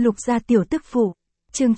Lục gia tiểu tức phụ. Chương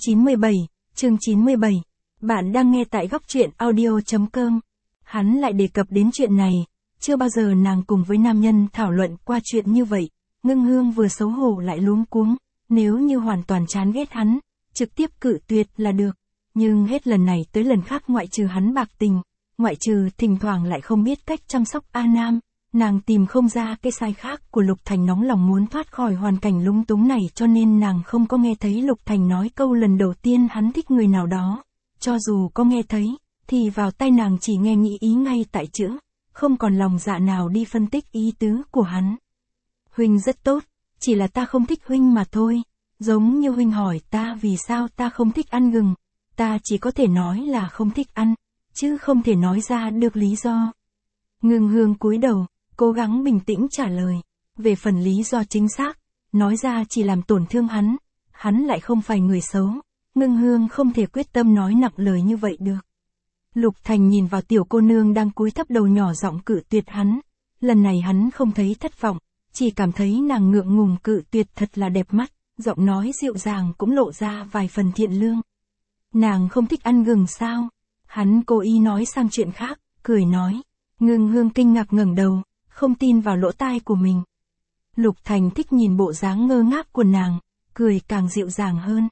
97. Bạn đang nghe tại góc truyện audio.com. Hắn lại đề cập đến chuyện này, chưa bao giờ nàng cùng với nam nhân thảo luận qua chuyện như vậy. Ngưng Hương vừa xấu hổ lại luống cuống, nếu như hoàn toàn chán ghét hắn, trực tiếp cự tuyệt là được. Nhưng hết lần này tới lần khác ngoại trừ hắn bạc tình, ngoại trừ thỉnh thoảng lại không biết cách chăm sóc A Nam, nàng tìm không ra cái sai khác của Lục Thành nóng lòng muốn thoát khỏi hoàn cảnh lúng túng này, cho nên nàng không có nghe thấy Lục Thành nói câu lần đầu tiên hắn thích người nào đó. Cho dù có nghe thấy, thì vào tai nàng chỉ nghe nghĩ ý ngay tại chữ, không còn lòng dạ nào đi phân tích ý tứ của hắn. Huynh rất tốt, chỉ là ta không thích huynh mà thôi. Giống như huynh hỏi ta vì sao ta không thích ăn gừng, ta chỉ có thể nói là không thích ăn, chứ không thể nói ra được lý do. Ngưng Hương cúi đầu, cố gắng bình tĩnh trả lời. Về phần lý do chính xác, nói ra chỉ làm tổn thương hắn lại không phải người xấu. Ngưng Hương không thể quyết tâm nói nặng lời như vậy được. Lục Thành nhìn vào tiểu cô nương đang cúi thấp đầu nhỏ giọng cự tuyệt hắn. Lần này hắn không thấy thất vọng, chỉ cảm thấy nàng ngượng ngùng cự tuyệt thật là đẹp mắt, giọng nói dịu dàng cũng lộ ra vài phần thiện lương. Nàng không thích ăn gừng sao? Hắn cố ý nói sang chuyện khác, cười nói. Ngưng Hương kinh ngạc ngẩng đầu, không tin vào lỗ tai của mình. Lục Thành thích nhìn bộ dáng ngơ ngác của nàng, cười càng dịu dàng hơn.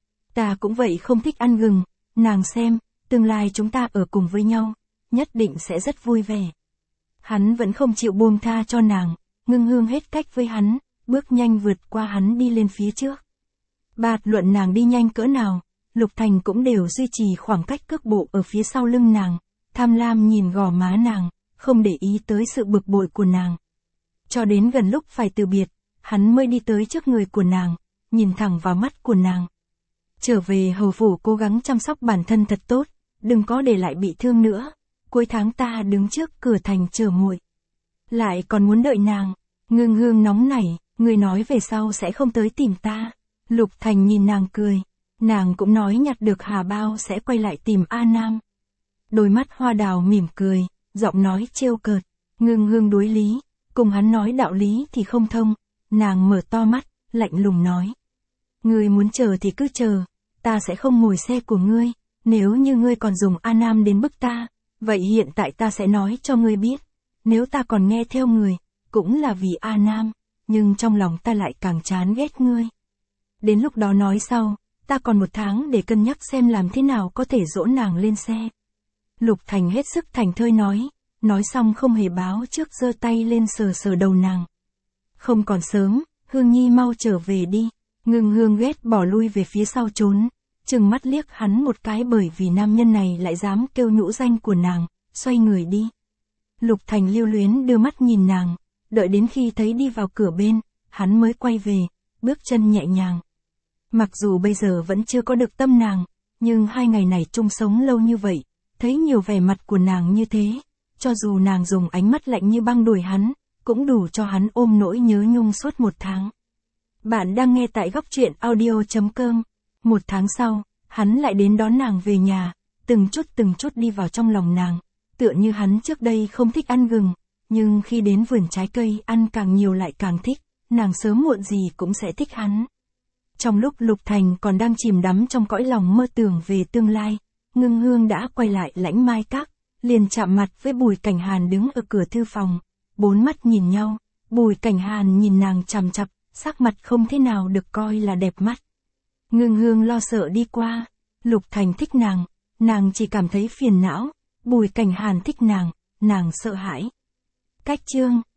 Ta cũng vậy, không thích ăn gừng, nàng xem, tương lai chúng ta ở cùng với nhau, nhất định sẽ rất vui vẻ. Hắn vẫn không chịu buông tha cho nàng, Ngưng Hương hết cách với hắn, bước nhanh vượt qua hắn đi lên phía trước. Bạt luận nàng đi nhanh cỡ nào, Lục Thành cũng đều duy trì khoảng cách cước bộ ở phía sau lưng nàng, tham lam nhìn gò má nàng, không để ý tới sự bực bội của nàng. Cho đến gần lúc phải từ biệt, hắn mới đi tới trước người của nàng, nhìn thẳng vào mắt của nàng. Trở về hầu phủ cố gắng chăm sóc bản thân thật tốt, đừng có để lại bị thương nữa. Cuối tháng ta đứng trước cửa thành chờ muội. Lại còn muốn đợi nàng. Ngưng Hương nóng nảy, người nói về sau sẽ không tới tìm ta. Lục Thành nhìn nàng cười, nàng cũng nói nhặt được hà bao sẽ quay lại tìm A Nam. Đôi mắt hoa đào mỉm cười, giọng nói trêu cợt. Ngưng Hương đối lý, cùng hắn nói đạo lý thì không thông. Nàng mở to mắt, lạnh lùng nói. Ngươi muốn chờ thì cứ chờ, ta sẽ không ngồi xe của ngươi. Nếu như ngươi còn dùng A Nam đến bức ta, vậy hiện tại ta sẽ nói cho ngươi biết. Nếu ta còn nghe theo người, cũng là vì A Nam, nhưng trong lòng ta lại càng chán ghét ngươi. Đến lúc đó nói sau, ta còn 1 tháng để cân nhắc xem làm thế nào có thể dỗ nàng lên xe. Lục Thành hết sức thành thơi nói xong không hề báo trước giơ tay lên sờ sờ đầu nàng. Không còn sớm, Hương Nhi mau trở về đi. Ngưng Hương ghét bỏ lui về phía sau trốn, trừng mắt liếc hắn một cái bởi vì nam nhân này lại dám kêu nhũ danh của nàng, xoay người đi. Lục Thành lưu luyến đưa mắt nhìn nàng, đợi đến khi thấy đi vào cửa bên, hắn mới quay về, bước chân nhẹ nhàng. Mặc dù bây giờ vẫn chưa có được tâm nàng, nhưng 2 ngày này chung sống lâu như vậy, thấy nhiều vẻ mặt của nàng như thế, cho dù nàng dùng ánh mắt lạnh như băng đuổi hắn, cũng đủ cho hắn ôm nỗi nhớ nhung suốt 1 tháng. Bạn đang nghe tại góc truyện audio.com. 1 tháng sau, hắn lại đến đón nàng về nhà, từng chút đi vào trong lòng nàng, tựa như hắn trước đây không thích ăn gừng, nhưng khi đến vườn trái cây ăn càng nhiều lại càng thích, nàng sớm muộn gì cũng sẽ thích hắn. Trong lúc Lục Thành còn đang chìm đắm trong cõi lòng mơ tưởng về tương lai, Ngưng Hương đã quay lại Lãnh Mai Các, liền chạm mặt với Bùi Cảnh Hàn đứng ở cửa thư phòng, 4 mắt nhìn nhau, Bùi Cảnh Hàn nhìn nàng chằm chằm, sắc mặt không thế nào được coi là đẹp mắt. Ngưng Hương lo sợ đi qua, Lục Thành thích nàng chỉ cảm thấy phiền não, Bùi Cảnh Hàn thích nàng sợ hãi. Cách chương